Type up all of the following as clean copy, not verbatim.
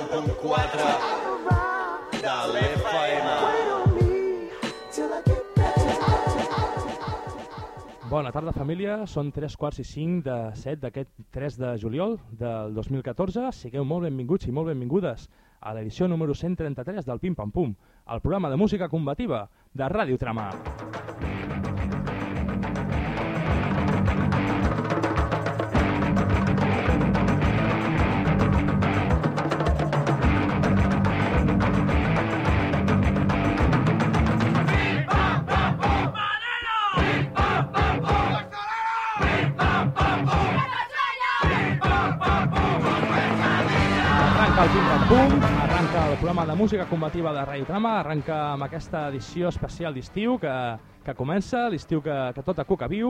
107.4 de l'FM. Bona tarda, família. Són 3:45 de 7 d'aquest 3 de juliol del 2014. Sigueu molt benvinguts i molt benvingudes a l'edició número 133 del Pim Pam Pum, el programa de música combativa de Ràdio Trama. El Pim Pam Pum, arranca el programa de música combativa de Ràdio Trama, arranca amb aquesta edició especial d'estiu que comença, l'estiu que tot a Cuca viu,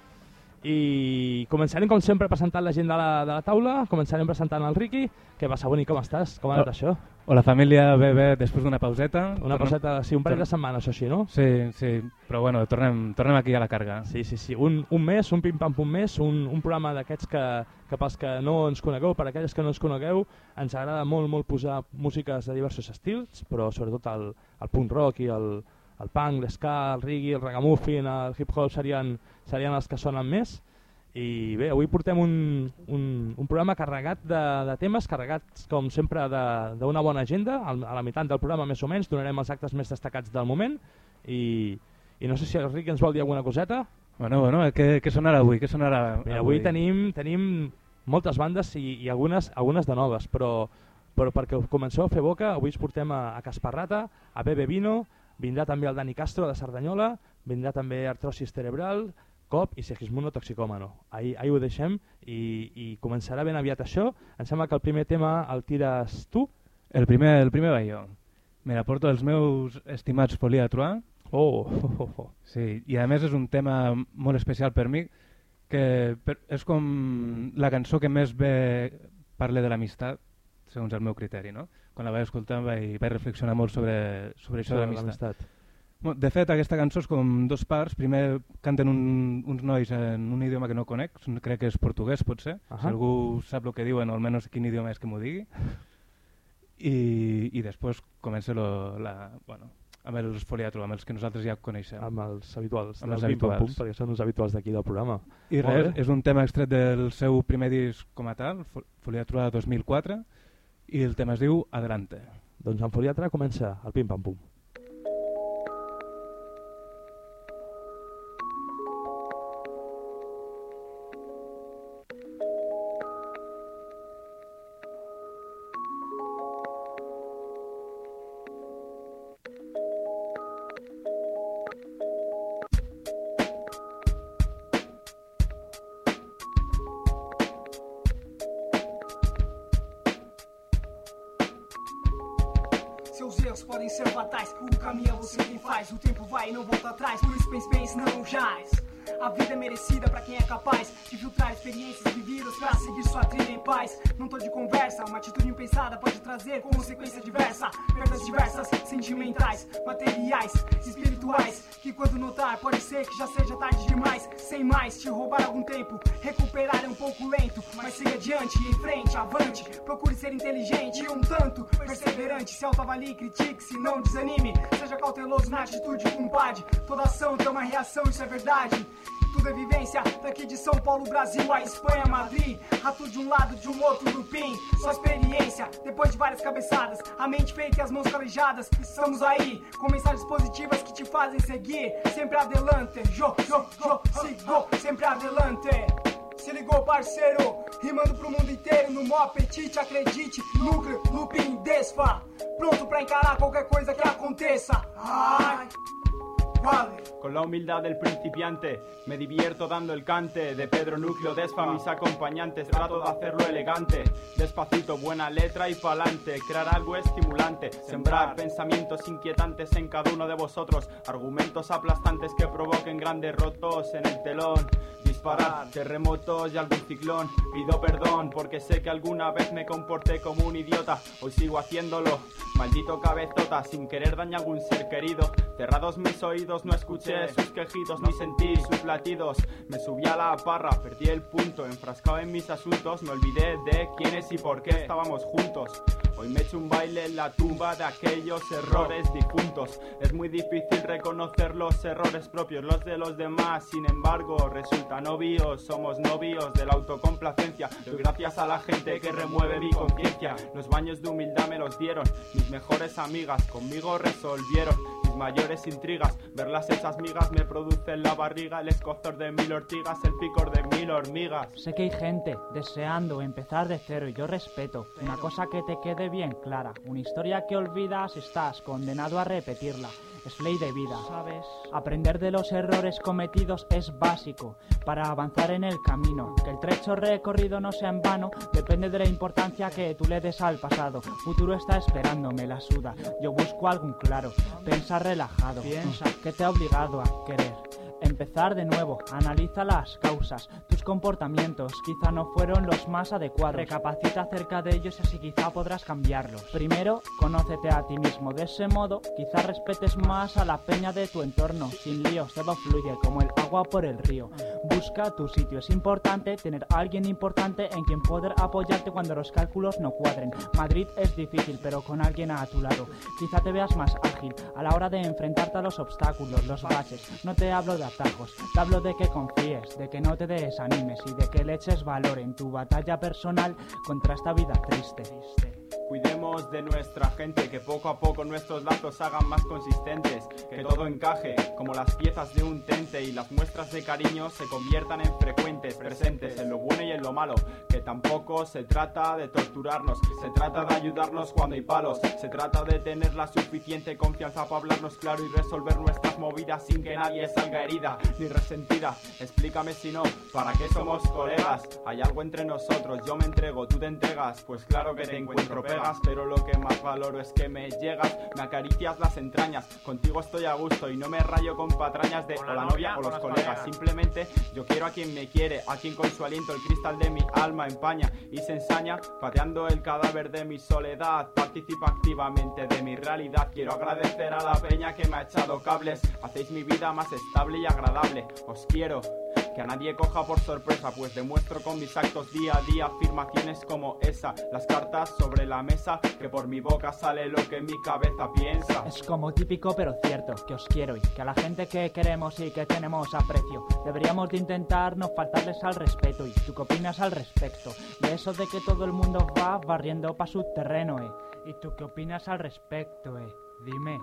i començarem com sempre presentant la gent de la taula, començarem presentant el Riqui. Què passa, Boni, com estàs? Com ha anat això? Hola família, bé, després d'una pauseta. Una pauseta, sí, un parell de setmanes o així, no? Sí, però bueno, tornem aquí a la carga. Sí, un mes, un Pim Pam Pum més, un programa d'aquests que pels que no ens conegueu, per aquelles que no ens conegueu, ens agrada molt posar músiques de diversos estils, però sobretot el punk rock i el punk, l'ska, el reggae, el ragamuffin, el hip-hop serien els que sonen més. I bé, avui portem un programa carregat de temes, carregats com sempre d'una bona agenda. A la meitat del programa més o menys donarem els actes més destacats del moment i no sé si el Riqui ens vol dir alguna coseta. Bueno, què sonarà avui? Mira, avui tenim moltes bandes i algunes de noves, però perquè comenceu a fer boca, avui us portem a Casparrata, a Bebe Vino, vindrà també el Dani Castro de Cerdanyola, vindrà també Artrosis Cerebral, Cop i Segismundo Toxicòmano. Ahí ho deixem i començarà ben aviat això. Em sembla que el primer tema el tires tu. El primer va jo. Mira, porto els meus estimats Folia Trois. Sí, i a més és un tema molt especial per mi, que és com la cançó que més bé parla de l'amistat, segons el meu criteri, no? Quan la vaig escoltar vaig reflexionar molt sobre això de l'amistat. De fet, aquesta cançó és com dos parts. Primer canten uns nois en un idioma que no conec, crec que és portuguès potser, si algú sap el que diuen o almenys quin idioma és que m'ho digui. I després comença amb els Foliatro, amb els que nosaltres ja coneixem. Amb els habituals, perquè són els habituals d'aquí del programa. I res, és un tema extret del seu primer disc com a tal, Foliatro 2004, i el tema es diu Adelante. Doncs amb Foliatro comença el Pim Pam Pum. Seus erros podem ser fatais, o caminho é você quem faz. O tempo vai e não volta atrás, por isso pense, não jaz. A vida é merecida pra quem é capaz de filtrar experiências vividas pra seguir sua trilha em paz. Não tô de conversa, uma atitude impensada pode trazer consequência diversa. Perdas diversas, sentimentais, materiais, espirituais, que quando notar pode ser que já seja tarde demais. Sem mais, te roubar algum tempo, recuperar é um pouco lento, mas siga adiante, em frente, avante. Procure ser inteligente e um tanto perseverante. Se autoavalie, critique-se, não desanime. Seja cauteloso na atitude, compadre. Toda ação tem uma reação, isso é verdade. Tudo é vivência, daqui de São Paulo, Brasil, a Espanha, Madrid. Rato de um lado, de um outro, do PIN. Só experiência, depois de várias cabeçadas, a mente feita e as mãos calejadas. Estamos aí, com mensagens positivas que te fazem seguir. Sempre adelante, sigo, sempre adelante. Se ligou, parceiro, rimando pro mundo inteiro, no maior apetite, acredite, núcleo, looping, desfa. Pronto pra encarar qualquer coisa que aconteça. Ai... Con la humildad del principiante, me divierto dando el cante de Pedro Núcleo Desfa, mis acompañantes, trato de hacerlo elegante, despacito, buena letra y pa'lante, crear algo estimulante, sembrar pensamientos inquietantes en cada uno de vosotros, argumentos aplastantes que provoquen grandes rotos en el telón, disparar, terremotos y algún ciclón, pido perdón porque sé que alguna vez me comporté como un idiota, hoy sigo haciéndolo, maldito cabezota, sin querer dañar a algún ser querido, cerrados mis oídos, no escuché sus quejidos ni sentí sus latidos. Me subí a la parra, perdí el punto, enfrascado en mis asuntos, me olvidé de quiénes y por qué estábamos juntos. Hoy me echo un baile en la tumba de aquellos errores difuntos. Es muy difícil reconocer los errores propios, los de los demás. Sin embargo, resultan obvios. Somos novios de la autocomplacencia. Doy gracias a la gente que remueve mi conciencia. Los baños de humildad me los dieron mis mejores amigas. Conmigo resolvieron mis mayores intrigas. Verlas hechas migas me produce en la barriga el escozor de 1000 ortigas, el picor de 1000 hormigas. Sé que hay gente deseando empezar de cero y yo respeto. Una cosa que te quede bien clara, una historia que olvidas, estás condenado a repetirla. Es ley de vida, ¿sabes? Aprender de los errores cometidos es básico para avanzar en el camino. Que el trecho recorrido no sea en vano depende de la importancia que tú le des al pasado. Futuro está esperando, me la suda. Yo busco algún claro, pensar relajado. Piensa que te ha obligado a querer empezar de nuevo, analiza las causas. Tus comportamientos quizá no fueron los más adecuados. Recapacita acerca de ellos y así quizá podrás cambiarlos. Primero, conócete a ti mismo. De ese modo, quizá respetes más a la peña de tu entorno. Sin líos, todo fluye como el agua por el río. Busca tu sitio. Es importante tener a alguien importante en quien poder apoyarte cuando los cálculos no cuadren. Madrid es difícil, pero con alguien a tu lado quizá te veas más ágil a la hora de enfrentarte a los obstáculos, los baches. No te hablo de atajos, te hablo de que confíes, de que no te desanimes y de que le eches valor en tu batalla personal contra esta vida triste. Cuidemos de nuestra gente, que poco a poco nuestros lazos hagan más consistentes, que todo encaje como las piezas de un tente y las muestras de cariño se conviertan en frecuentes, presentes en lo bueno y en lo malo, que tampoco se trata de torturarnos, se trata de ayudarnos cuando hay palos, se trata de tener la suficiente confianza para hablarnos claro y resolver nuestras movidas sin que nadie salga herida ni resentida. Explícame si no, ¿para qué somos colegas? Hay algo entre nosotros, yo me entrego, tú te entregas, pues claro que te encuentro pegas, pero lo que más valoro es que me llegas, me acaricias las entrañas, contigo estoy a gusto y no me rayo con patrañas de o la novia o los colegas. Simplemente yo quiero a quien me quiere, a quien con su aliento el cristal de mi alma empaña y se ensaña, pateando el cadáver de mi soledad, participa activamente de mi realidad. Quiero agradecer a la peña que me ha echado cables, hacéis mi vida más estable y agradable. Os quiero, que a nadie coja por sorpresa, pues demuestro con mis actos día a día afirmaciones como esa, las cartas sobre la mesa, que por mi boca sale lo que mi cabeza piensa. Es como típico pero cierto, que os quiero y que a la gente que queremos y que tenemos aprecio deberíamos de intentar no faltarles al respeto. ¿Y tú qué opinas al respecto de eso de que todo el mundo va barriendo pa' su terreno, ¿Y tú qué opinas al respecto, Dime,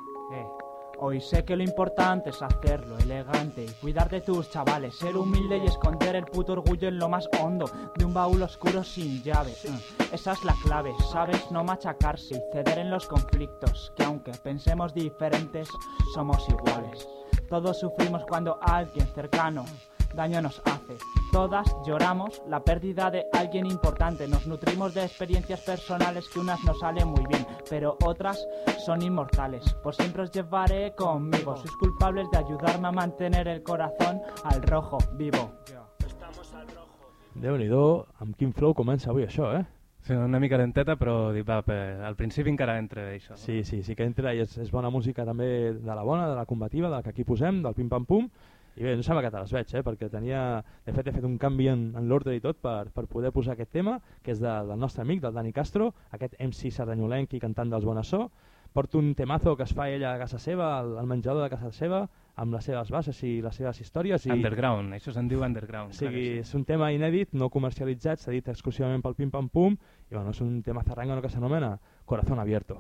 Hoy sé que lo importante es hacerlo elegante y cuidar de tus chavales, ser humilde y esconder el puto orgullo en lo más hondo de un baúl oscuro sin llave. Esa es la clave, ¿sabes? No machacarse y ceder en los conflictos, que aunque pensemos diferentes, somos iguales. Todos sufrimos cuando alguien cercano daño nos hace. Todas lloramos la pérdida de alguien importante. Nos nutrimos de experiencias personales que unas nos salen muy bien, pero otras son inmortales. Por siempre os llevaré conmigo. Sois culpables de ayudarme a mantener el corazón al rojo vivo. Estamos al rojo. Déu-n'hi-do, amb quin flow comença avui això, Sí, una mica lenteta, però al principi encara entra això. No? Sí que entra i és bona música també de la bona, de la combativa, de la que aquí posem, del pim-pam-pum. I bé, no sembla que te les veig, perquè he fet un canvi en l'ordre i tot per poder posar aquest tema, que és del nostre amic, del Dani Castro, aquest MC sardanyolenc i cantant dels Bonassó. Porta un temazo que es fa ella a casa seva, al menjador de casa seva, amb les seves bases i les seves històries. Underground, això se'n diu underground. Sí, és un tema inèdit, no comercialitzat, s'ha dit exclusivament pel pim-pam-pum, i bueno, és un tema zarrangano que s'anomena Corazón Abierto.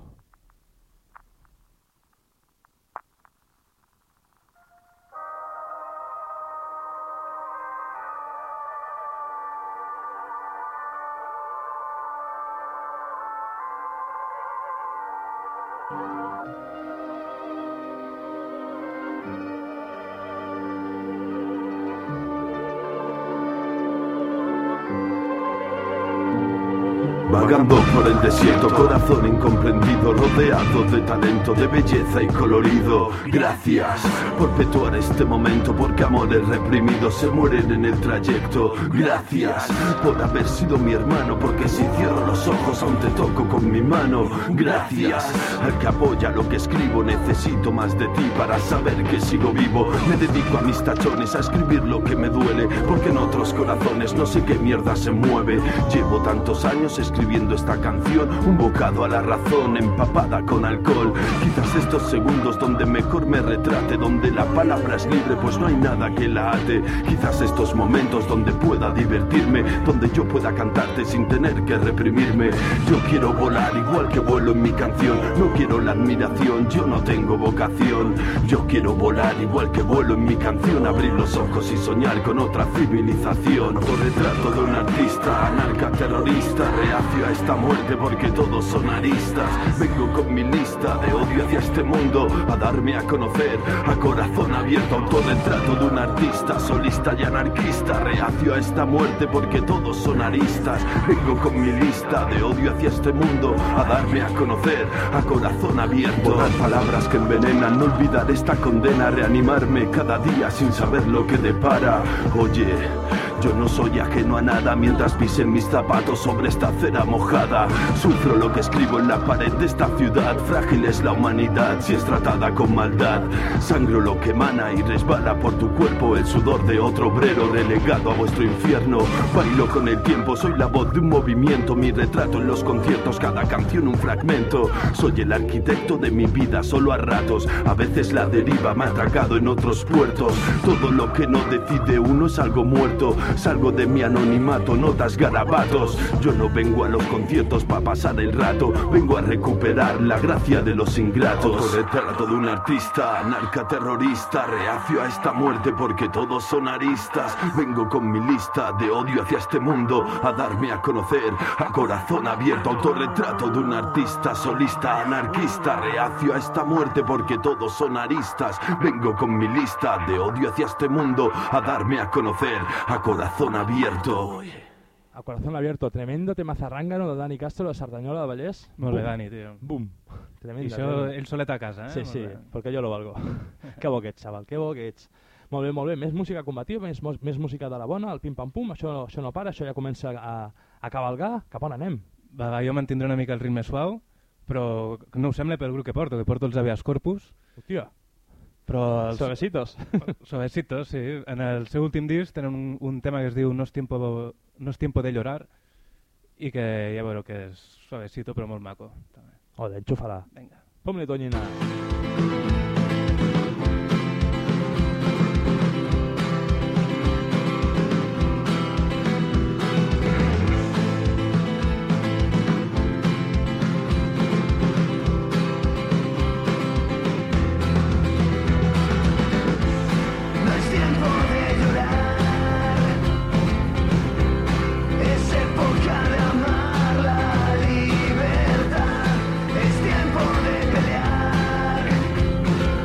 Vagando por el desierto, corazón incomprendido, rodeado de talento, de belleza y colorido. Gracias por perpetuar este momento, porque amores reprimidos se mueren en el trayecto. Gracias por haber sido mi hermano, porque si cierro los ojos aún te toco con mi mano. Gracias al que apoya lo que escribo, necesito más de ti para saber que sigo vivo. Me dedico a mis tachones, a escribir lo que me duele, porque en otros corazones no sé qué mierda se mueve. Llevo tantos años escribiendo escribiendo esta canción, un bocado a la razón, empapada con alcohol. Quizás estos segundos donde mejor me retrate, donde la palabra es libre pues no hay nada que la ate. Quizás estos momentos donde pueda divertirme, donde yo pueda cantarte sin tener que reprimirme. Yo quiero volar igual que vuelo en mi canción, no quiero la admiración, yo no tengo vocación. Yo quiero volar igual que vuelo en mi canción, abrir los ojos y soñar con otra civilización. Retrato de un artista, anarca terrorista, reacio a esta muerte porque todos son aristas. Vengo con mi lista de odio hacia este mundo a darme a conocer, a corazón abierto. Autorretrato de un artista, solista y anarquista, reacio a esta muerte porque todos son aristas. Vengo con mi lista de odio hacia este mundo a darme a conocer, a corazón abierto. Borrar palabras que envenenan, no olvidar esta condena, reanimarme cada día sin saber lo que depara. Oye, yo no soy ajeno a nada mientras pisen mis zapatos sobre esta acera mojada. Sufro lo que escribo en la pared de esta ciudad. Frágil es la humanidad si es tratada con maldad. Sangro lo que emana y resbala por tu cuerpo el sudor de otro obrero relegado a vuestro infierno. Bailo con el tiempo, soy la voz de un movimiento. Mi retrato en los conciertos, cada canción un fragmento. Soy el arquitecto de mi vida solo a ratos. A veces la deriva me ha atracado en otros puertos. Todo lo que no decide uno es algo muerto. Salgo de mi anonimato, notas garabatos. Yo no vengo a los conciertos para pasar el rato, vengo a recuperar la gracia de los ingratos. Autorretrato de un artista, anarca terrorista, reacio a esta muerte porque todos son aristas. Vengo con mi lista de odio hacia este mundo a darme a conocer, a corazón abierto. Autorretrato de un artista, solista, anarquista, reacio a esta muerte porque todos son aristas. Vengo con mi lista de odio hacia este mundo a darme a conocer, a corazón abierto. A corazón abierto, tremendo tema zarrangano de Dani Castro de Cerdanyola de Vallès. Molt bé, Dani, tio. Bum. Tremenda. I això ell solet a casa, Sí, sí, perquè jo lo valgo. Que bo que ets, xaval, que bo que ets. Molt bé, molt bé. Més música combativa, més música de la bona, el pim-pam-pum, això no para, això ja comença a cavalgar. Cap on anem? Va, jo mantindré una mica el ritme suau, però no us sembla pel grup que porto els Habeas Corpus. Hòstia. Però Suavecitos. Suavecitos, sí. En el seu últim disc tenen un tema que es diu No es tiempo de llorar i que ja veureu que és suavecito però molt maco. Joder, enxúfala. Vinga. Pom-li, Tonyina. Es tiempo de pelear.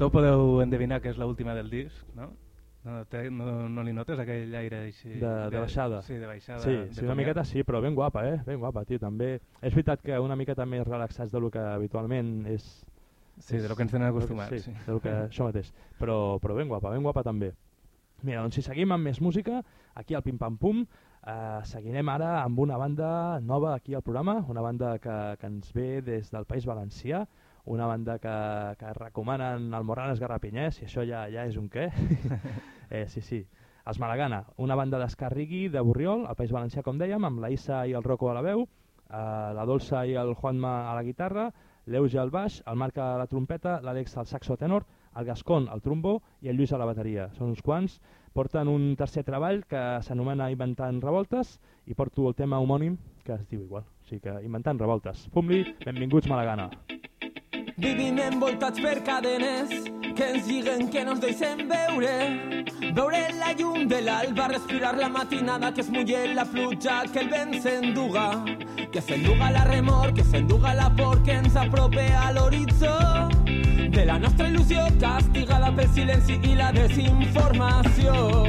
Tots podeu endevinar que és l'última del disc, no? No li notes aquell aire així... De baixada. Sí, de baixada. Sí, una miqueta sí, però ben guapa, ben guapa, tio, també. És veritat que una miqueta més relaxats del que habitualment és... Sí, de lo que ens tenen acostumats. Sí, del que això mateix. Però ben guapa també. Mira, doncs si seguim amb més música, aquí al Pim Pam Pum, seguirem ara amb una banda nova aquí al programa, una banda que ens ve des del País Valencià, una banda que recomanen el Morranes Garrapinyès, i això ja és un què. Sí. Els Malagana, una banda d'escarrigui de Borriol, al País Valencià, com dèiem, amb la Issa i el Rocco a la veu, la Dolça i el Juanma a la guitarra, l'Euge al baix, el Marc a la trompeta, l'Àlex al saxo tenor, el Gascon al trombó i el Lluís a la bateria. Són uns quants. Porten un tercer treball que s'anomena Inventant Revoltes i porto el tema homònim que es diu igual. O sigui que Inventant Revoltes. Fum-li, benvinguts Malagana. Vivim envoltats per cadenes que ens lliguen, que no ens deixen veure la llum de l'alba, respirar la matinada, que es mulle la pluja, que el vent s'enduga, que s'enduga la remor, que s'enduga la por, que ens aprope a l'horitzó de la nostra il·lusió, castigada pel silenci i la desinformació.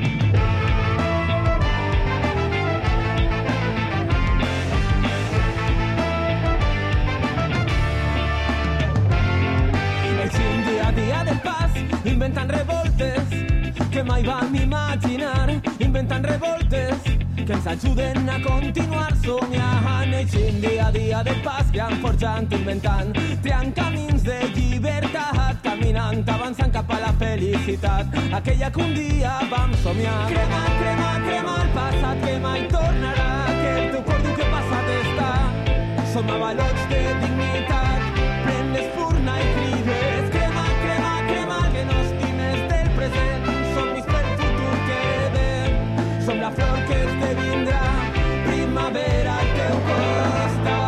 Dia del pas, inventant revoltes que mai vam imaginar, inventant revoltes que ens ajuden a continuar somiant, eixint dia a dia del pas, creant, forjant, inventant, triant camins de llibertat, caminant, avançant cap a la felicitat, aquella que un dia vam somiar. Crema, crema, crema el passat que mai tornarà, que el teu cor diu que passat està, som avalots de dignitat, pren l'espurna i crides, crema, crema, crema, que no estimes del present, somnis pel futur que ve, som la flor que esdevindrà primavera al teu costat.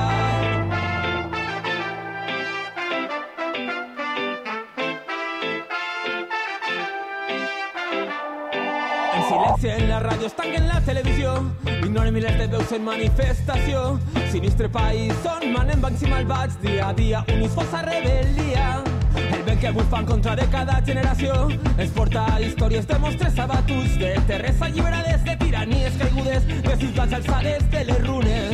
En silenci en la ràdio, tanquen la televisió, ignoren milers de veus en manifestació, sinistre país on manen bancs i malvats, dia a dia units força rebel·lia. El vent que bufa en contra de cada generació ens porta a històries de monstres abatuts, de terres alliberades, de tiranies caigudes, de ciutats alçades de les runes.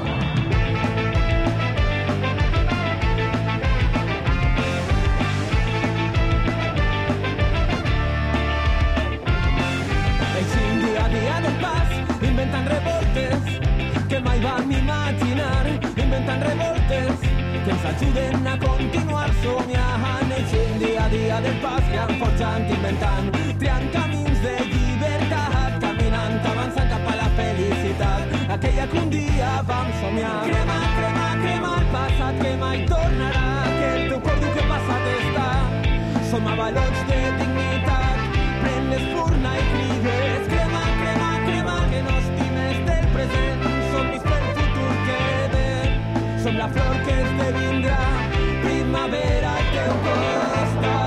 Eixim dia a dia del pas, inventant revoltes que mai vam imaginar, inventant revoltes que ens ajuden a continuar somiant, eixint dia a dia del pas, creant, forjant, inventant, triant camins de llibertat, caminant, avançant cap a la felicitat, aquella que un dia vam somiar. Crema, crema, crema el passat que mai tornarà, que el teu cor diu que passat està, som avalots de dignitat, pren l'espurna i crides, crema, crema, crema, que no estimes del present, somnis pel futur que ve, som la flor que esdevindrà primavera al teu costat.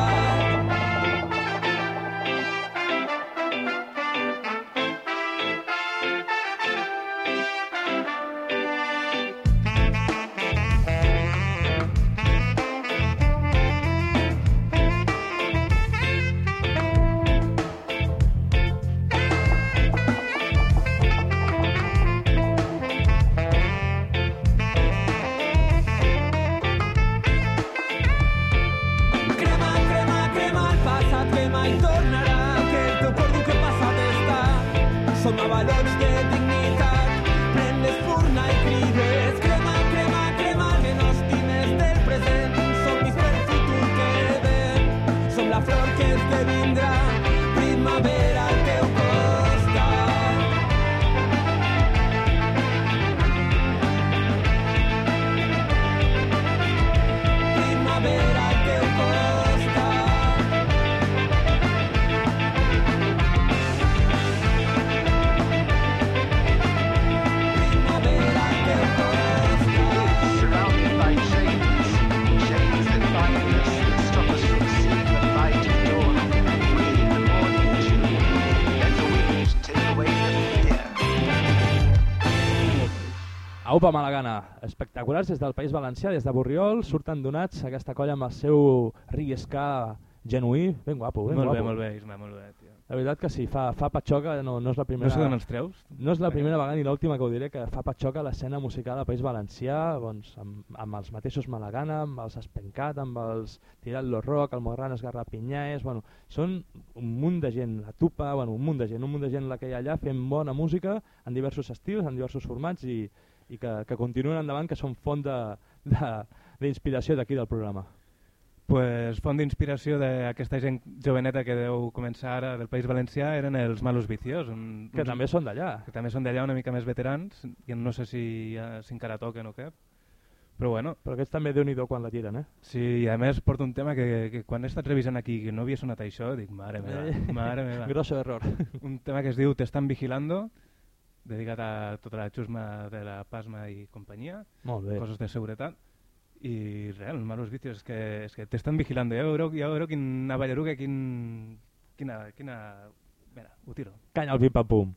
Som avalots de dignitat, pren l'espurna i crides, crema, crema, crema, que no estimes del present, somnis pel futur que ve, som la flor que esdevindrà primavera al teu costat. Primavera al teu costat. Aupa Malagana, espectaculars des del País Valencià, des de Borriol, surten donats aquesta colla amb el seu reggae ska genuí, ben guapo. Molt bé, Isma, molt bé, tio. La veritat que sí, fa patxoca, no és la primera... No sé d'on els treus? No és la primera vegada ni l'última que ho diré, que fa patxoca l'escena musical del País Valencià, doncs, amb els mateixos Malagana, amb els Espencat, amb els Tirant-lo Rock, el Mogran Esgarrapinyàs, bueno, són un munt de gent, la Tupa, bueno, un munt de gent la que hi ha allà fent bona música en diversos estils, en diversos formats i que continuen endavant, que són font d'inspiració d'aquí del programa. Pues font d'inspiració d'aquesta gent joveneta que deu començar ara del País Valencià eren els Malos Vicios. Que també són d'allà. Que també són d'allà, una mica més veterans, i no sé si encara toquen o què. Però bueno. Però aquests també Déu-n'hi-do quan la tiren, eh? Sí, i a més porta un tema que quan he estat revisant aquí que no havia sonat això, dic, mare meva. Grosso error. Un tema que es diu Te están vigilando, dedicat a tota la xusma de la Pasma i companyia. Molt bé. Coses de seguretat. I res, els Malos Vicios és que t'estan vigilando. Ja veureu quina ballaruga, quina... Mira, ho tiro. Canya al pim-pam-pum.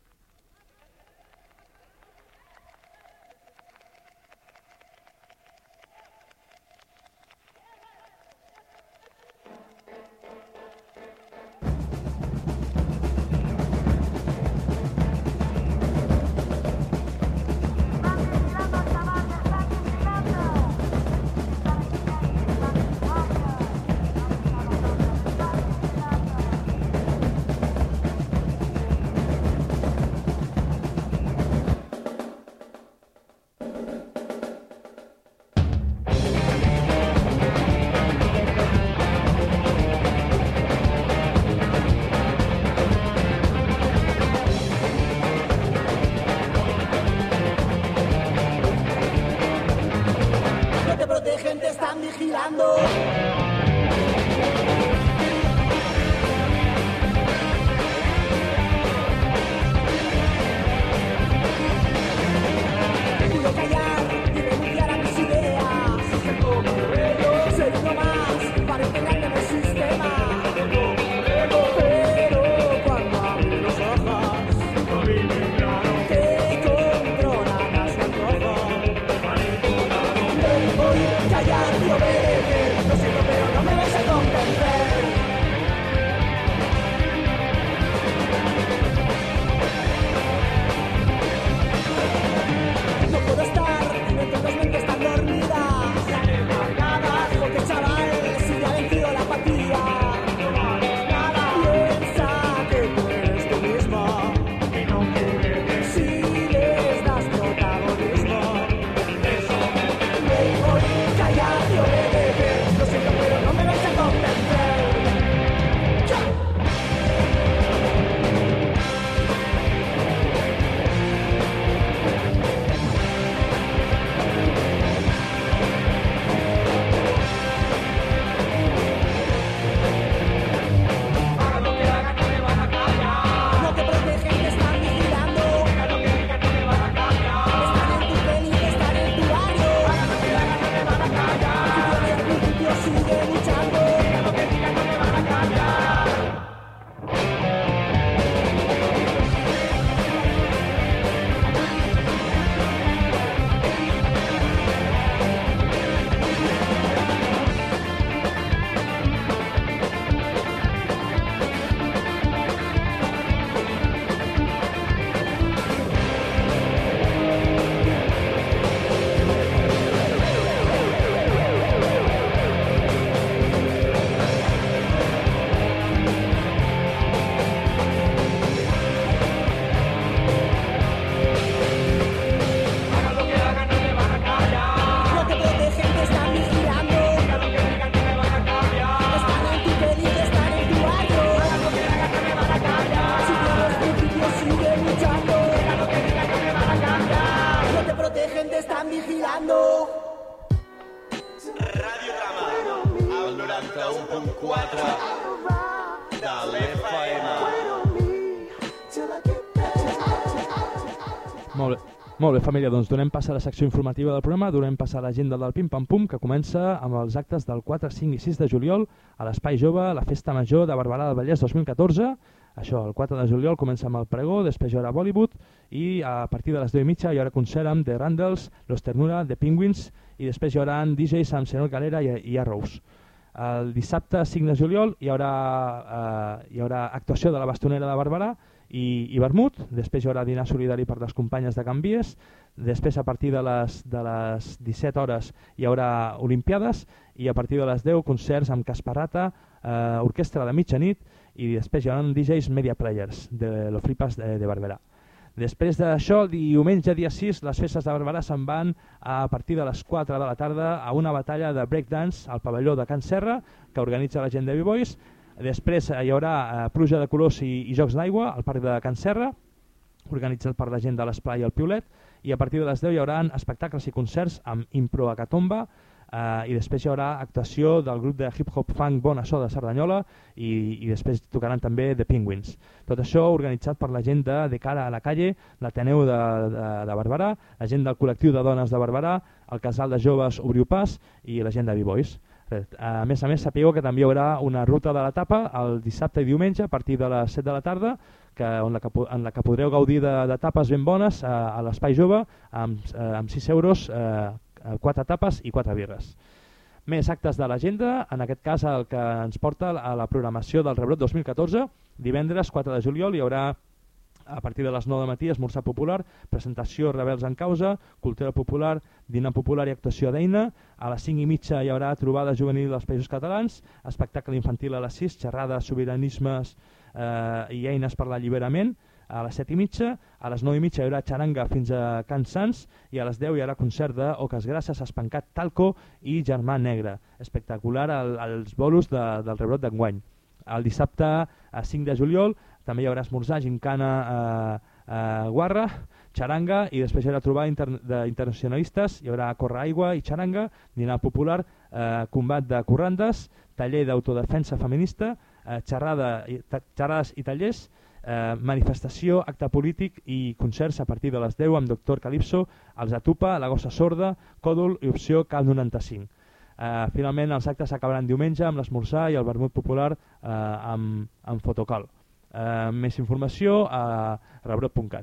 Molt bé, família, doncs donem pas a la secció informativa del programa, donem pas a l'agenda del Pim Pam Pum, que comença amb els actes del 4, 5 i 6 de juliol a l'Espai Jove, la Festa Major de Barberà del Vallès 2014. Això, el 4 de juliol comença amb el pregó, després hi haurà Bollywood i a partir de les 10:30 hi haurà concert amb The Randalls, Los Ternura, The Penguins i després hi haurà DJs amb Senor Galera i Arrows. El dissabte 5 de juliol hi haurà actuació de la Bastonera de Barberà i vermut, després hi haurà dinar solidari per les companyes de Can Vies, després a partir de les 17 hores hi haurà olimpiades i a partir de les 10 concerts amb Casparata, orquestra de mitjanit i després hi haurà DJs Media Players de Los Flipas de Barberà. Després d'això, diumenge dia 6, les festes de Barberà se'n van a partir de les 4 de la tarda a una batalla de breakdance al pavelló de Can Serra que organitza la gent de B-Boys. Després hi haurà pluja de colors i jocs d'aigua al parc de Can Serra, organitzat per la gent de l'Esplai i el Piolet, i a partir de les 10 hi haurà espectacles i concerts amb Impro a Catomba, i després hi haurà actuació del grup de hip-hop funk Bona So de Cerdanyola i després tocaran també The Penguins. Tot això organitzat per la gent de Cara a la Calle, l'Ateneu de Barberà, la gent del col·lectiu de dones de Barberà, el casal de joves Obriu Pas i la gent de B-Boys. A més, sapigueu que també hi haurà una ruta de l'etapa el dissabte i diumenge a partir de les 7 de la tarda en la que podreu gaudir de tapes ben bones a l'Espai Jove amb 6 euros, 4 tapes i 4 birres. Més actes de l'agenda, en aquest cas el que ens porta a la programació del Rebrot 2014. Divendres 4 de juliol hi haurà a partir de les 9 de matí esmorzar popular, presentació Rebels en causa, cultura popular, dinar popular i actuació d'Eina. A les 5:30 hi haurà trobada juvenil dels Països Catalans, espectacle infantil a les 6, xerrada, sobiranismes i eines per l'alliberament. A les 7:30, a les 9:30 hi haurà xaranga fins a Can Sants i a les 10 hi haurà concert d'Oques Grasses, Espancat, Talco i Germà Negre. Espectacular els bolos del Rebrot d'enguany. El dissabte a 5 de juliol també hi haurà esmorzar, gincana guarra, xaranga i després hi haurà trobada d'internacionalistes, hi haurà correaigua i xaranga, dinar popular, combat de corrandes, taller d'autodefensa feminista, xerrades i tallers, manifestació, acte polític i concerts a partir de les 10 amb Doctor Calipso, els Atupa, la Gossa Sorda, Còdol i opció Cal 95. Finalment els actes s'acabaran diumenge amb l'esmorzar i el vermut popular amb Fotocal. Més informació a rebrot.cat.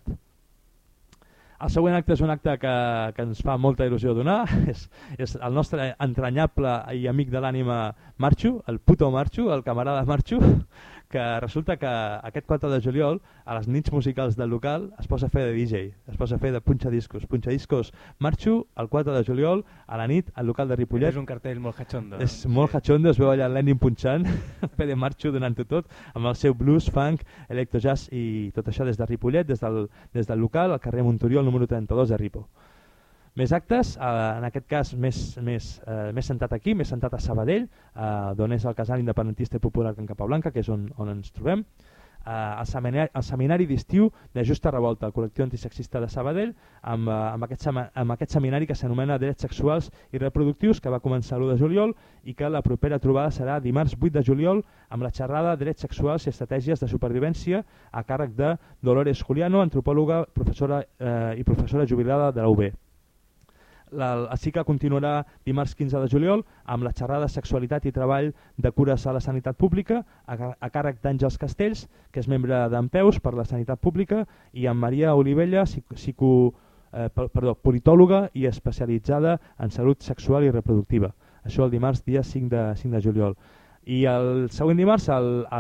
El següent acte és un acte que ens fa molta il·lusió donar, és el nostre entranyable i amic de l'ànima Marxo, el puto Marxo, el camarada Marxo, que resulta que aquest 4 de juliol a les nits musicals del local es posa a fer de DJ, es posa a fer de punxadiscos Marxo el 4 de juliol a la nit al local de Ripollet. És un cartell molt hachondo. És molt hachondo, es veu allà Lenin punxant, fer de Marxo donant-ho tot, amb el seu blues, funk, electrojazz i tot això des de Ripollet, des del local al carrer Montoriol número 32 de Ripo. Més actes, en aquest cas més sentat aquí, més sentat a Sabadell, d'on és el casal independentista i popular Can Capablanca, que és on ens trobem. El seminari d'estiu de Justa Revolta, el col·lectiu antisexista de Sabadell, amb aquest seminari que s'anomena Drets Sexuals i Reproductius, que va començar l'1 de juliol i que la propera trobada serà dimarts 8 de juliol amb la xerrada Drets Sexuals i Estratègies de Supervivència a càrrec de Dolores Juliano, antropòloga i professora jubilada de la UB. El cicle continuarà dimarts 15 de juliol amb la xerrada Sexualitat i Treball de Cures a la Sanitat Pública a càrrec d'Àngels Castells, que és membre d'Empeus per la Sanitat Pública, i amb Maria Olivella, politòloga i especialitzada en salut sexual i reproductiva. Això el dimarts dia 5 de juliol. I el següent dimarts,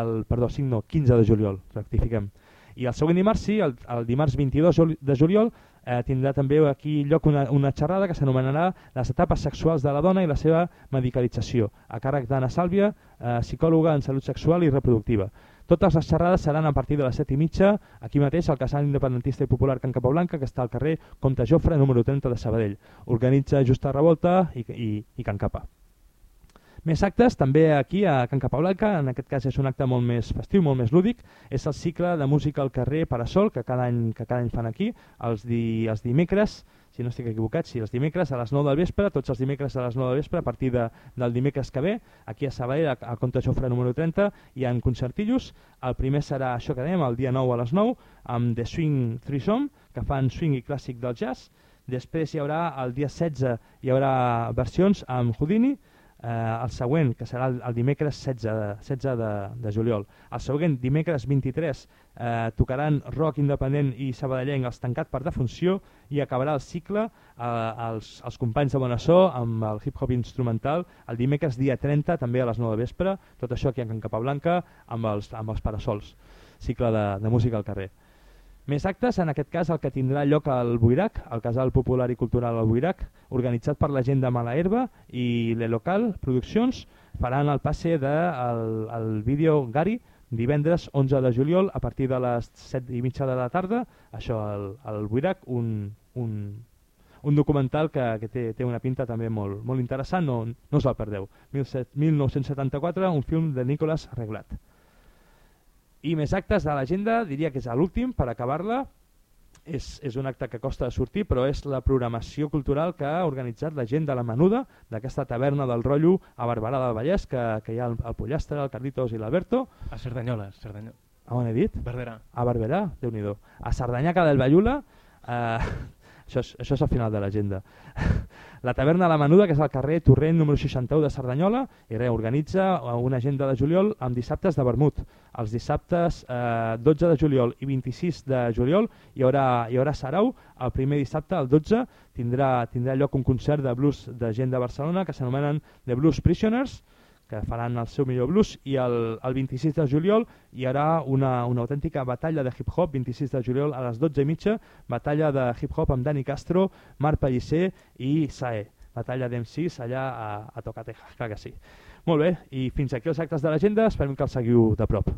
15 de juliol, rectifiquem. I el següent dimarts, sí, el dimarts 22 de juliol, tindrà també aquí lloc una xerrada que s'anomenarà Les etapes sexuals de la dona i la seva medicalització, a càrrec d'Anna Sàlvia, psicòloga en salut sexual i reproductiva. Totes les xerrades seran a partir de les 7:30, aquí mateix al casal independentista i popular Can Capablanca, que està al carrer Comte Jofre, número 30 de Sabadell. Organitza Justa Revolta i Can Capa. Més actes, també aquí a Can Capablanca, en aquest cas és un acte molt més festiu, molt més lúdic, és el cicle de música al carrer Parasol, que cada any fan aquí, els dimecres, si no estic equivocat, sí, els dimecres a les 9 del vespre, tots els dimecres a les 9 del vespre, a partir del dimecres que ve, aquí a Sabadell, al Comte Jofre número 30, hi ha concertillos. El primer serà això que dèiem, el dia 9 a les 9, amb The Swing Threesome, que fan swing i clàssic del jazz. Després hi haurà, el dia 16, hi haurà versions amb Houdini. el següent, que serà el dimecres 16 de juliol. El següent, dimecres 23, tocaran rock independent i sabadellenc els Tancat per Defunció i acabarà el cicle els companys de Bonassó amb el hip-hop instrumental el dimecres dia 30, també a les 9 de vespre, tot això aquí a Can Capablanca amb els Parasols, cicle de música al carrer. Més actes, en aquest cas el que tindrà lloc al Buirac, el Casal Popular i Cultural al Buirac, organitzat per la gent de Mala Herba i Le Local Produccions, faran el passe del vídeo Gary divendres 11 de juliol a partir de les 7:30 de la tarda, això al Buirac, un documental que té una pinta també molt interessant, no us el perdeu. 1974, un film de Nicolas Reglat. I més actes de l'agenda, diria que és l'últim per acabar-la. És un acte que costa de sortir, però és la programació cultural que ha organitzat la gent de la Menuda, d'aquesta taverna del rotllo a Barberà del Vallès, que hi ha el Pollastre, el Carlitos i l'Alberto. A Cerdanyola. A on he dit? Barberà. A Barberà, Déu-n'hi-do. A Sardanyaca del Ballula, això és al final de l'agenda. La taverna de la Menuda, que és al carrer Torrent número 61 de Cerdanyola, i organitza una agenda de juliol amb dissabtes de vermut. Els dissabtes 12 de juliol i 26 de juliol hi haurà sarau. El primer dissabte, el 12, tindrà lloc un concert de blues de gent de Barcelona que s'anomenen The Blues Prisoners, que faran el seu millor blues, i el 26 de juliol hi haurà una autèntica batalla de hip-hop, 26 de juliol a les 12:30, batalla de hip-hop amb Dani Castro, Marc Pellicer i Sae, batalla d'MCs allà a Tocateja, clar que sí. Molt bé, i fins aquí els actes de l'agenda, esperem que els seguiu de prop.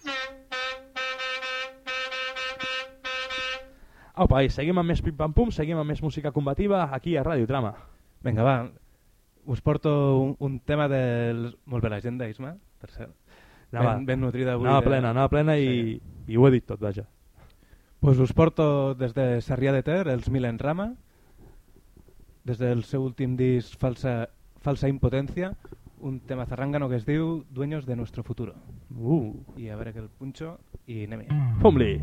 Aupa, i seguim amb més pim-pam-pum, seguim amb més música combativa aquí a Ràdio Trama. Vinga, va. Us porto un tema del... Molt bé l'agenda, Isma, per cert. Ben nutrida avui. Anava plena i ho he dit tot, vaja. Pues us porto des de Sarrià de Ter, els Milen Rama, des del seu últim disc Falsa Impotencia, un tema zarrangano que es diu Dueños de Nuestro Futuro. I a veure que el punxo i anem-hi. Fum-li!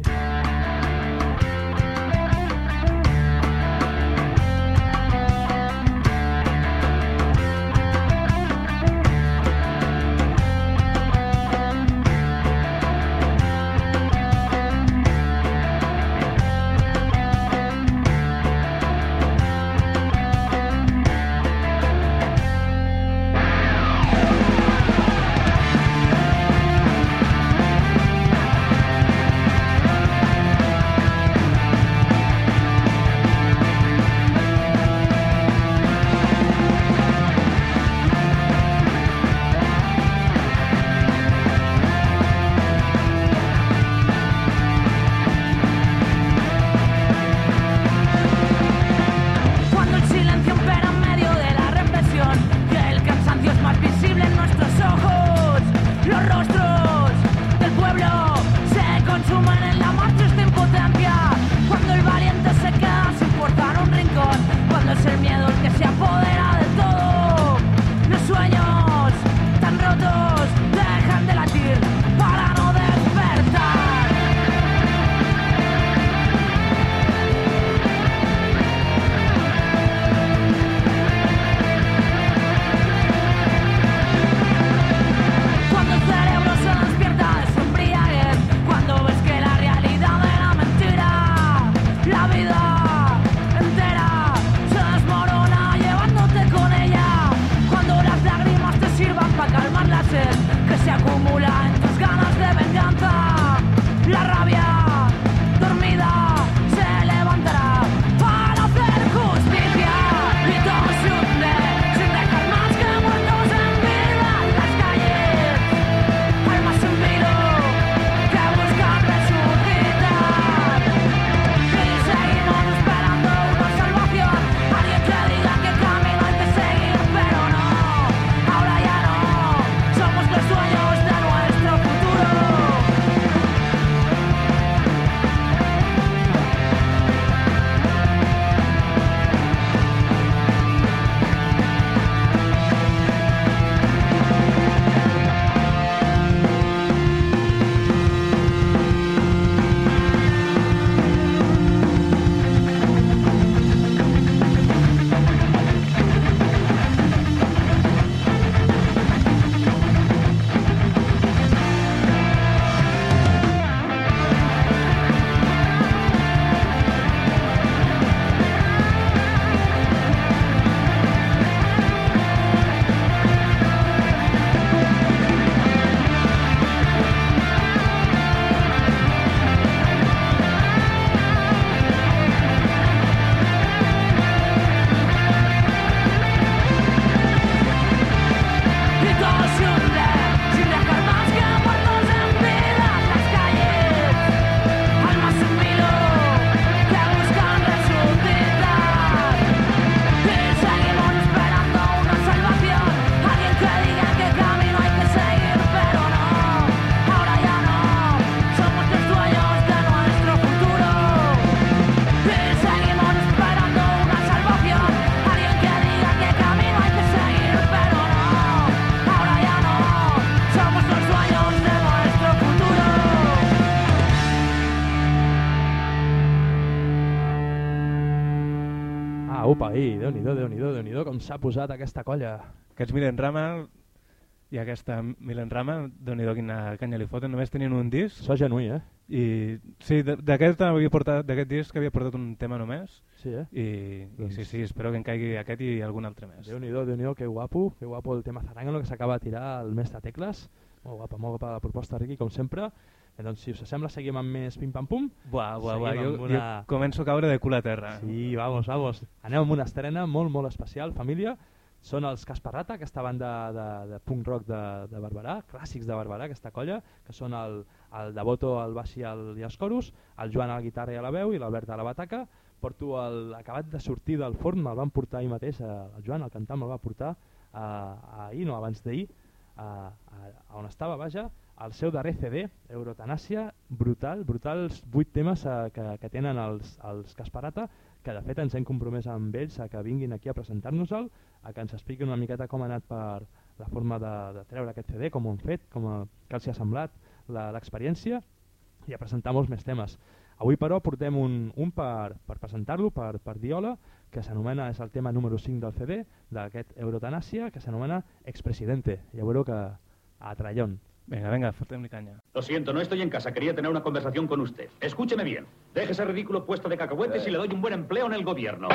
Déu-n'hi-do, com s'ha posat aquesta colla. Aquests Milenrama i aquesta Milenrama, Déu-n'hi-do quina canya li foten, només tenien un disc. Això és genuí, I sí, d'aquest disc havia portat un tema només. Sí, I sí, espero que en caigui aquest i algun altre més. Déu-n'hi-do, que guapo el tema Zarangano que s'acaba de tirar el mestre Tecles. Molt guapa la proposta, Riqui, com sempre. Doncs si us sembla seguim amb més pim-pam-pum. Jo començo a caure de cul a terra. Sí, vamos. Anem amb una estrena molt especial, família. Són els Casparrata, aquesta banda de punk rock de Barberà, clàssics de Barberà, aquesta colla, que són el Devoto, el baix i els coros, el Joan a la guitarra i a la veu i l'Albert a la bataca. Porto acabat de sortir del forn, me'l van portar ahir mateix, el Joan, el cantant, me'l va portar ahir, no, abans d'ahir, on estava, vaja, el seu darrer CD, Eurotanàsia, brutals 8 temes que tenen els Casparrata, que de fet ens hem compromès amb ells a que vinguin aquí a presentar-nos-el, a que ens expliquin una miqueta com ha anat per la forma de treure aquest CD, com ho han fet, què els ha semblat l'experiència, i a presentar molts més temes. Avui però portem un per presentar-lo, per Diola, que s'anomena, és el tema número 5 del CD, d'aquest Eurotanàsia, que s'anomena Expresidente. Ja veureu que a trallón. Venga, fotem-li caña. Lo siento, no estoy en casa, quería tener una conversación con usted. Escúcheme bien, deje ese ridículo puesto de cacahuetes y le doy un buen empleo en el gobierno.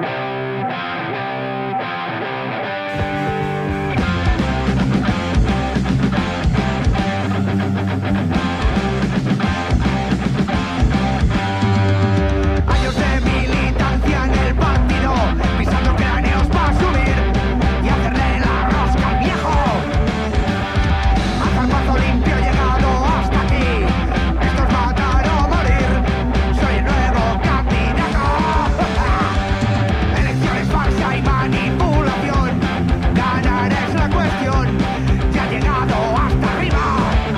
Años de militancia en el partido, pisando cráneos para subir y hacerle la rosca al viejo. Hasta el paso limpio llegado hasta aquí. Esto es matar o morir. Soy el nuevo candidato. Elecciones falsa y manipulación. Ganar es la cuestión. Ya he llegado hasta arriba.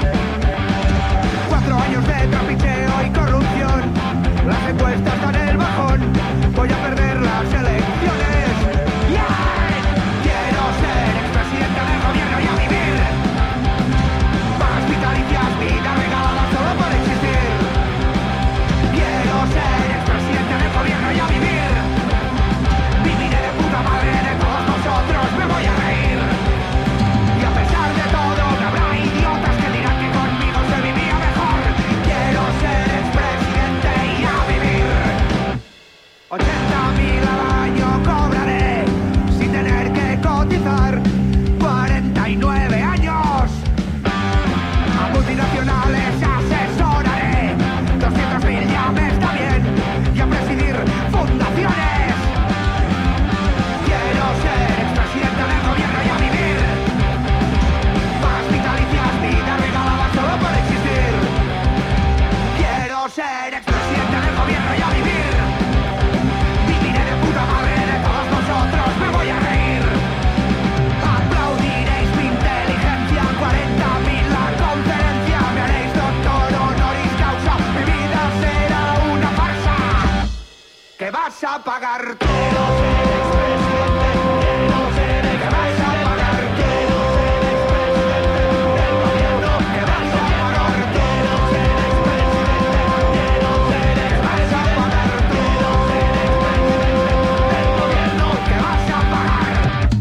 4 años de trapicheo y corrupción. Las encuestas están en el bajón. Voy a perder las elecciones. ¡Yeah! Quiero ser expresidente del gobierno y a vivir. Pagas vitalicias, vida regalada solo por existir. Quiero ser expresidente del gobierno y a vivir. Viviré de puta madre de todos vosotros, me voy a reír. Y a pesar de todo, que habrá idiotas que dirán que conmigo se vivía mejor. Quiero ser expresidente y a vivir. 80.000 al año cobraré sin tener que cotizar. 49 años. A multinacionales asesoraré. 200.000 ya me está bien. Y a presidir fundaciones. Quiero ser expresidente del gobierno y a vivir. Pagas vitalicias, vida regalada solo por existir. Quiero ser expresidente del gobierno y a vivir. Viviré de puta madre de todos vosotros, me voy a reír. Aplaudiréis mi inteligencia, 40.000 la conferencia. Me haréis doctor honoris causa, mi vida será una farsa. Que vas a pagar tú. Quiero ser expresidente, quiero ser expresidente. Que vas a pagar tú. Quiero ser expresidente del gobierno. Que vas a pagar tú. Quiero ser expresidente, quiero ser expresidente. Que vas a pagar tú. Quiero ser expresidente del gobierno. Que vas a pagar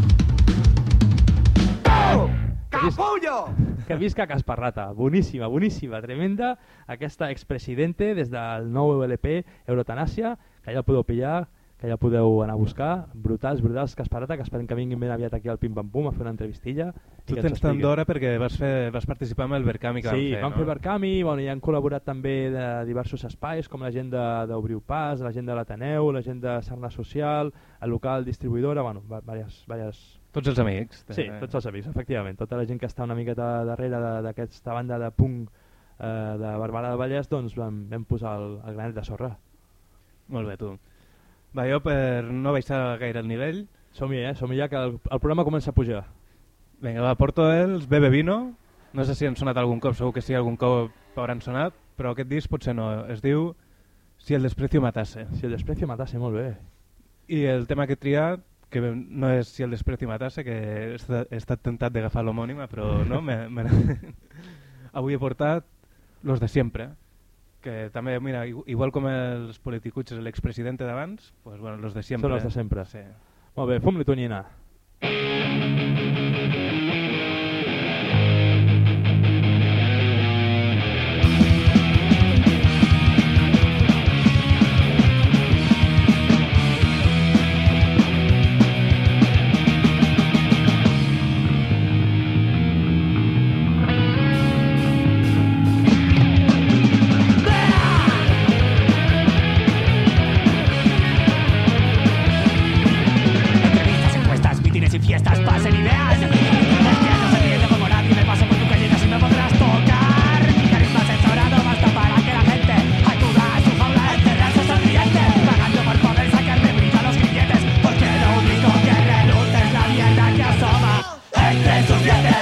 tú. ¡Capullo! Que visca Casparrata, boníssima, tremenda aquesta Expresidente des del nou LP Eurotanàsia, que ja el podeu pillar, que ja podeu anar a buscar, brutals Casparrata, que esperem que vinguin ben aviat aquí al Pim Pam Pum a fer una entrevistilla. Tu tens tant d'hora perquè vas participar amb el Verkami que sí, vam fer Verkami, i han col·laborat també de diversos espais, com la gent d'Obriu Pas, la gent de l'Ateneu, la gent de Sarna Social, el local distribuïdora, diverses... Tots els amics. Sí, tots els amics, efectivament. Tota la gent que està una miqueta darrere d'aquesta banda de punk de Barberà del Vallès, doncs vam posar el granet de sorra. Molt bé, tu. Va, jo per no baixar gaire el nivell... Som-hi ja, que el programa comença a pujar. Vinga, va, porto els Bebe Vino. No sé si han sonat algun cop, segur que sí, algun cop hauran sonat, però aquest disc potser no. Es diu Si el desprecio matase. Si el desprecio matase, molt bé. I el tema que he triat, que no és Si el desprecio matase, que he estat tentat d'agafar l'homònima, però no, avui he portat Los de Siempre, que també, mira, igual com els politicuts, l'expresidente d'abans, pues, bueno, los de siempre. Són els de sempre. Sí. Molt bé, fum-li tonyina. Fiestas, pasen ideas. Es que no se entiende como nadie. Me paso por tu calle y me podrás tocar. Mi carisma censurado basta para que la gente acuda a su jaula a encerrarse sonriente, pagando por poder sacarme brillo a los grilletes, porque lo único que reluce es la mierda que asoma entre sus dientes.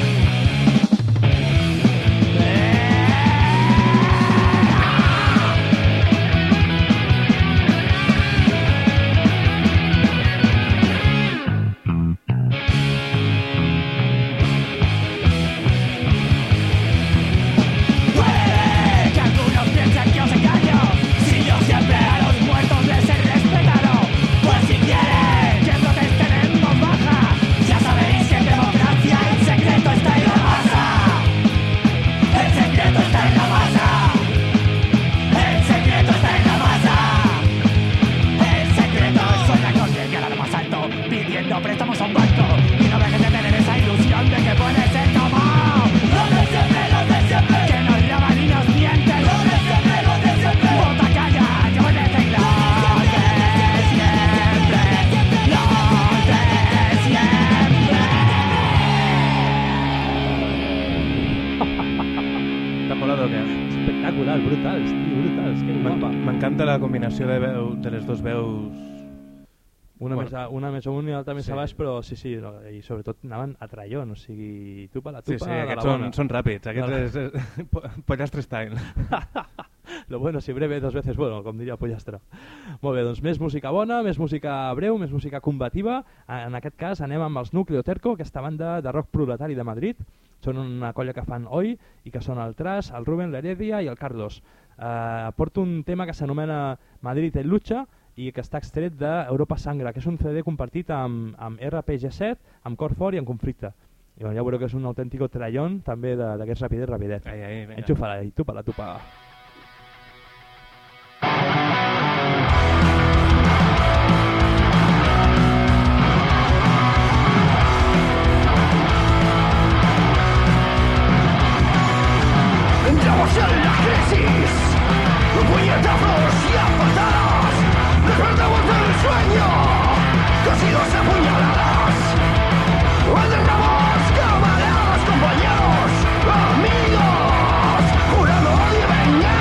Préstamos a un banco y no dejes de tener esa ilusión de que puede ser como los de siempre, que nos roban y nos mienten, los de siempre, bota calla, que voy a decir los de siempre. T'ha molat o què? Espectacular, brutals, tio, brutals. M'encanta la combinació de les dos veus. Una més amunt i l'altra més a baix, però sí, i sobretot anaven a trallon, o sigui, tupa la tupa. Sí, aquests són ràpids, aquests és pollastre style. Lo bueno, si breve, dos veces bueno, com diria pollastre. Molt bé, doncs més música bona, més música breu, més música combativa. En aquest cas anem amb els Núcleo Terco, aquesta banda de rock proletari de Madrid. Són una colla que fan oi i que són el Tras, el Rubén, l'Heredia i el Carlos. Porto un tema que s'anomena Madrid en lucha i que està extret d'Europa Sangra, que és un CD compartit amb RPG7, amb Cor Fort i amb Conflicte. I bueno, ja veureu que és un autèntic trallon també d'aquests rapidet. Enxufa-la i tupa-la, tupa. Entramos en la crisis, puñetazos y apartadas. Despertamos del sueño, cosidos a puñaladas. Alternamos camaradas, compañeros, amigos, jurando odio y venganza.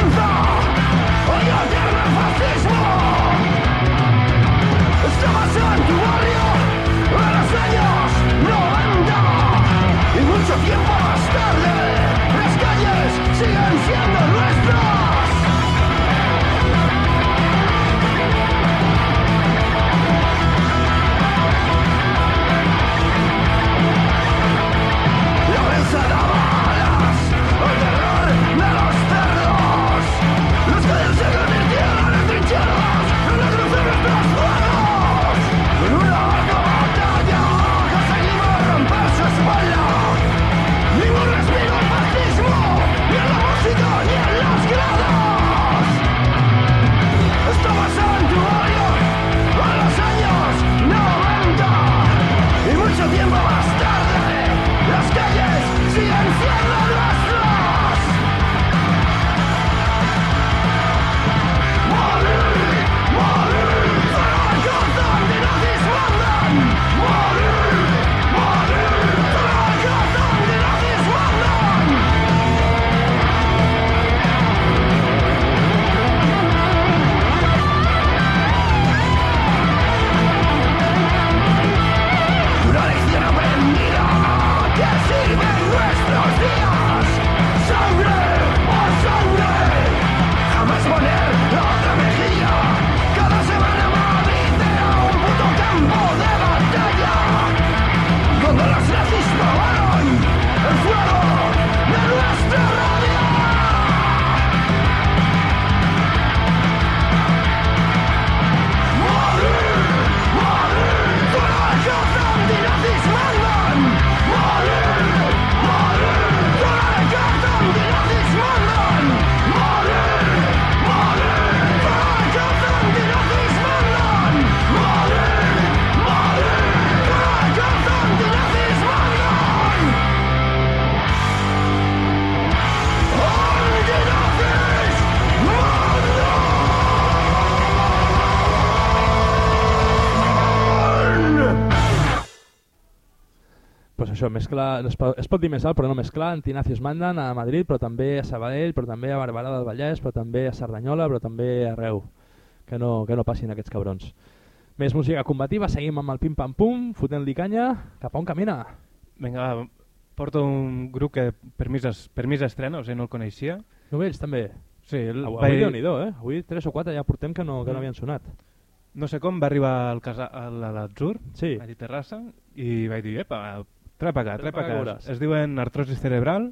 això, es pot dir més alt però no més clar, Antinacios Mandan a Madrid, però també a Sabadell, però també a Barberà del Vallès, però també a Cerdanyola, però també arreu. Que no passin aquests cabrons. Més música combativa, seguim amb el pim-pam-pum, fotent-li canya, cap a on camina? Vinga, porto un grup que per mi s'estrena, o sigui, no el coneixia. No ells també? Sí. Avui Déu-n'hi-do, Avui 3 o 4 ja portem que no havien sonat. No sé com va arribar a l'Atzur, sí. a Terrassa, i vaig dir, epa, trepa acá. Es diuen Artrosis Cerebral,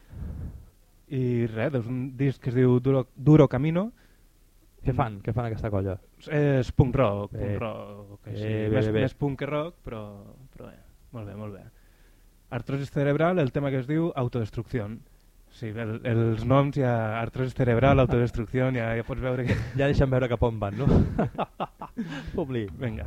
i res, és un disc que es diu Duro Camino. Què fan aquesta colla? És punk rock, més punk que rock, però bé, molt bé. Artrosis Cerebral, el tema que es diu Autodestrucción. Sí, els noms hi ha Artrosis Cerebral, Autodestrucció, ja pots veure que... Ja deixem veure cap on van, no? Publi. Vinga.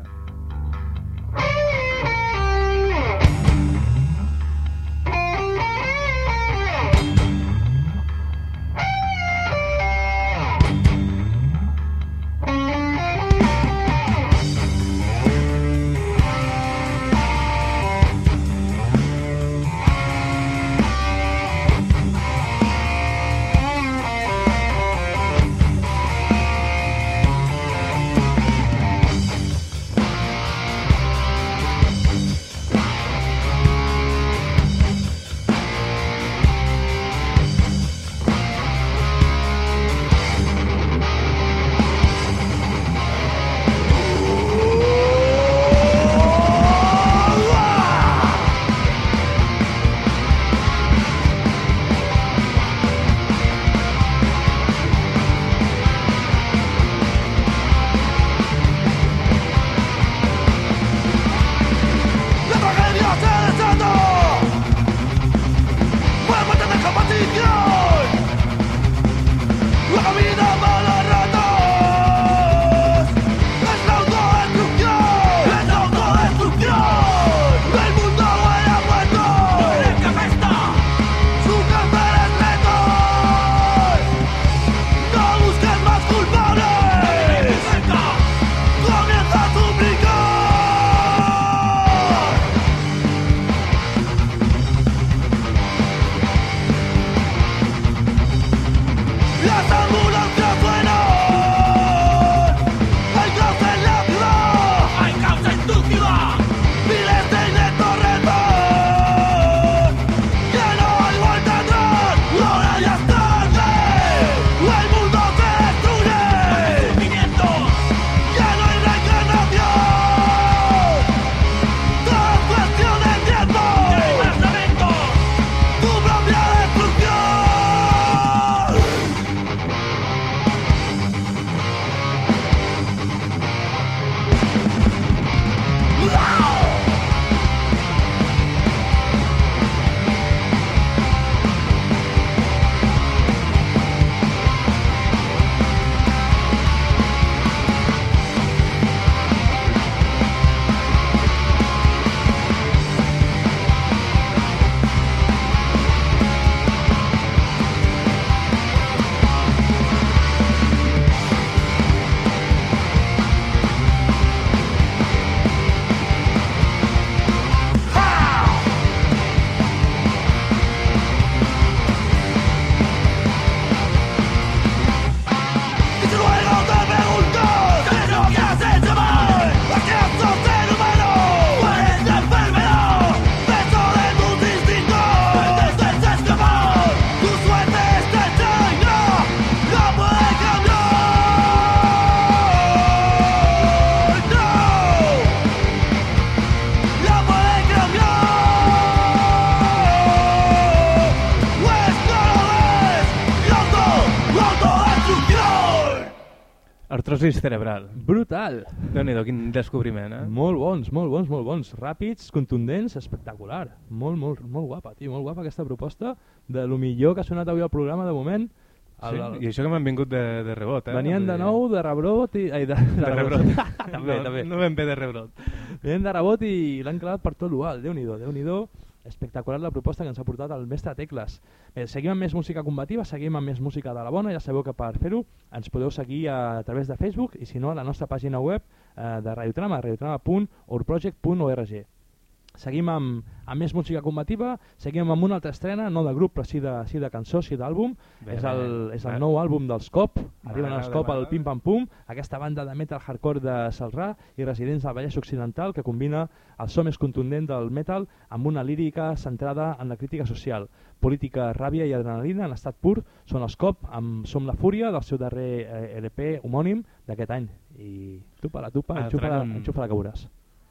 Artrosis Cerebral. Brutal! Déu-n'hi-do, quin descobriment, Molt bons. Ràpids, contundents, espectacular. Molt guapa, tio, molt guapa aquesta proposta. De lo millor que ha sonat avui al programa, de moment. Sí, i això que m'han vingut de rebot, Venien de nou de rebrot i... Ai, de rebrot. també. No ben bé de rebrot. Venien de rebot i l'han clavat per tot l'ual. Déu-n'hi-do. Espectacular la proposta que ens ha portat el mestre Tecles. Bé, seguim amb més música combativa, seguim amb més música de la bona. Ja sabeu que per fer-ho ens podeu seguir a través de Facebook i si no a la nostra pàgina web de Radiotrama, radiotrama.orproject.org. Seguim amb més música combativa, seguim amb una altra estrena, no de grup però sí de cançó, sí d'àlbum. És el nou àlbum dels Cop, arriben els Cop al Pim Pam Pum, aquesta banda de metal hardcore de Celrà i residents del Vallès Occidental que combina el so més contundent del metal amb una lírica centrada en la crítica social. Política, ràbia i adrenalina en estat pur són els Cop amb Som la Fúria del seu darrer LP homònim d'aquest any. I tupa-la, enxufa-la que veuràs.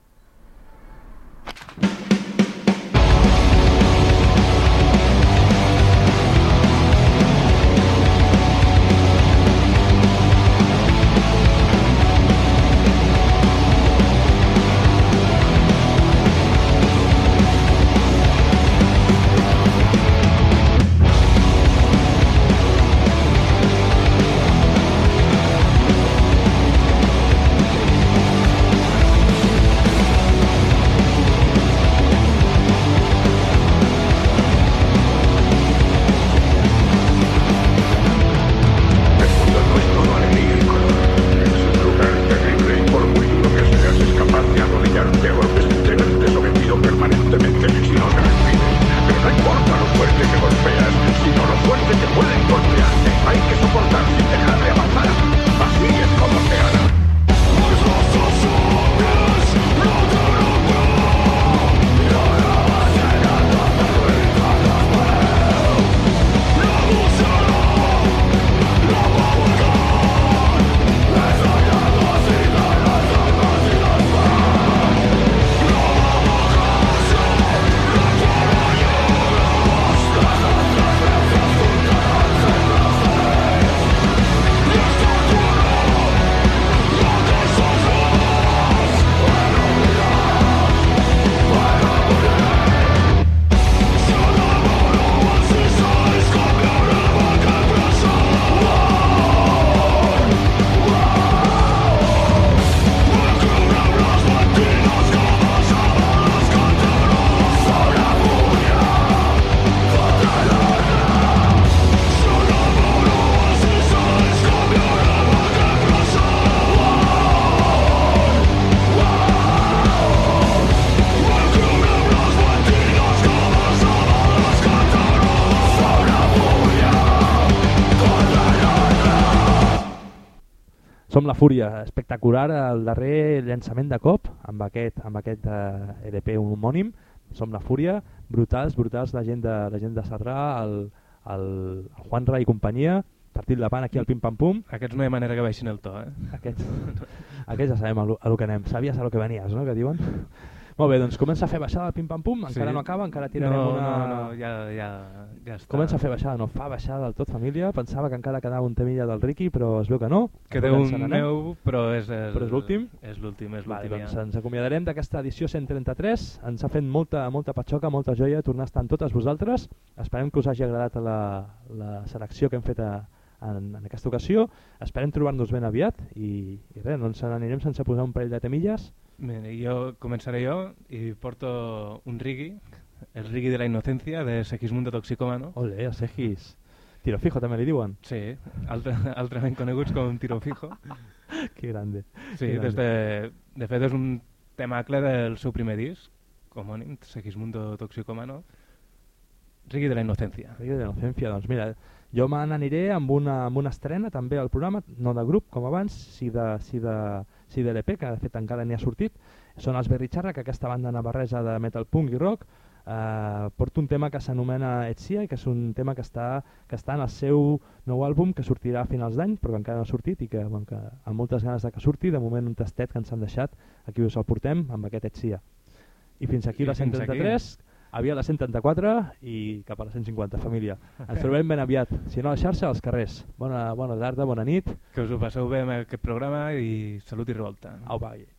Som la Fúria, espectacular el darrer llançament de Cop amb aquest LP homònim. Som la Fúria, brutals la gent de Celrà, el Juanra i companyia, partit la pan aquí al Pim Pam Pum. Aquests no hi ha manera que baixin el to, eh? Aquests ja sabem a lo que anem, sabies a lo que venies, no?, que diuen. Molt bé, doncs comença a fer baixada el Pim Pam Pum, encara no acaba, encara tirarem una... No, ja està. Comença a fer baixada, no fa baixada del tot, família, pensava que encara quedava un temilla del Ricky, però es veu que no. Queda un meu, però és l'últim. És l'últim, doncs ens acomiadarem d'aquesta edició 133, ens ha fet molta patxoca, molta joia tornar a estar amb totes vosaltres, esperem que us hagi agradat la selecció que hem fet en aquesta ocasió, esperem trobar-nos ben aviat i res, no ens n'anirem sense posar un parell de temilles. Començaré jo i porto un rigui, el rigui de la inocencia de Segismundo Toxicómano. Ole, el Segis. Tiro fijo també li diuen. Sí, altrament coneguts com Tiro Fijo. Que grande. Sí, de fet és un temacle del seu primer disc, homònim, Segismundo Toxicómano. Rigui de la inocencia. Rigui de la inocencia, doncs mira, jo me n'aniré amb una estrena també al programa, no de grup com abans, sí de l'EP, que de fet encara n'hi ha sortit. Són els Berritxarra, que aquesta banda navarresa de metal punk i rock porta un tema que s'anomena Etsia i que és un tema que està en el seu nou àlbum que sortirà a finals d'any, però que encara no ha sortit i que amb moltes ganes de que surti, de moment un tastet que ens han deixat, aquí us el portem amb aquest Etsia. I fins aquí la 133, havia la 134 i cap a la 150, família. Ens trobem ben aviat, si no a la xarxa, als carrers. Bona tarda, bona nit. Que us ho passeu bé amb aquest programa i salut i revolta. Au, va.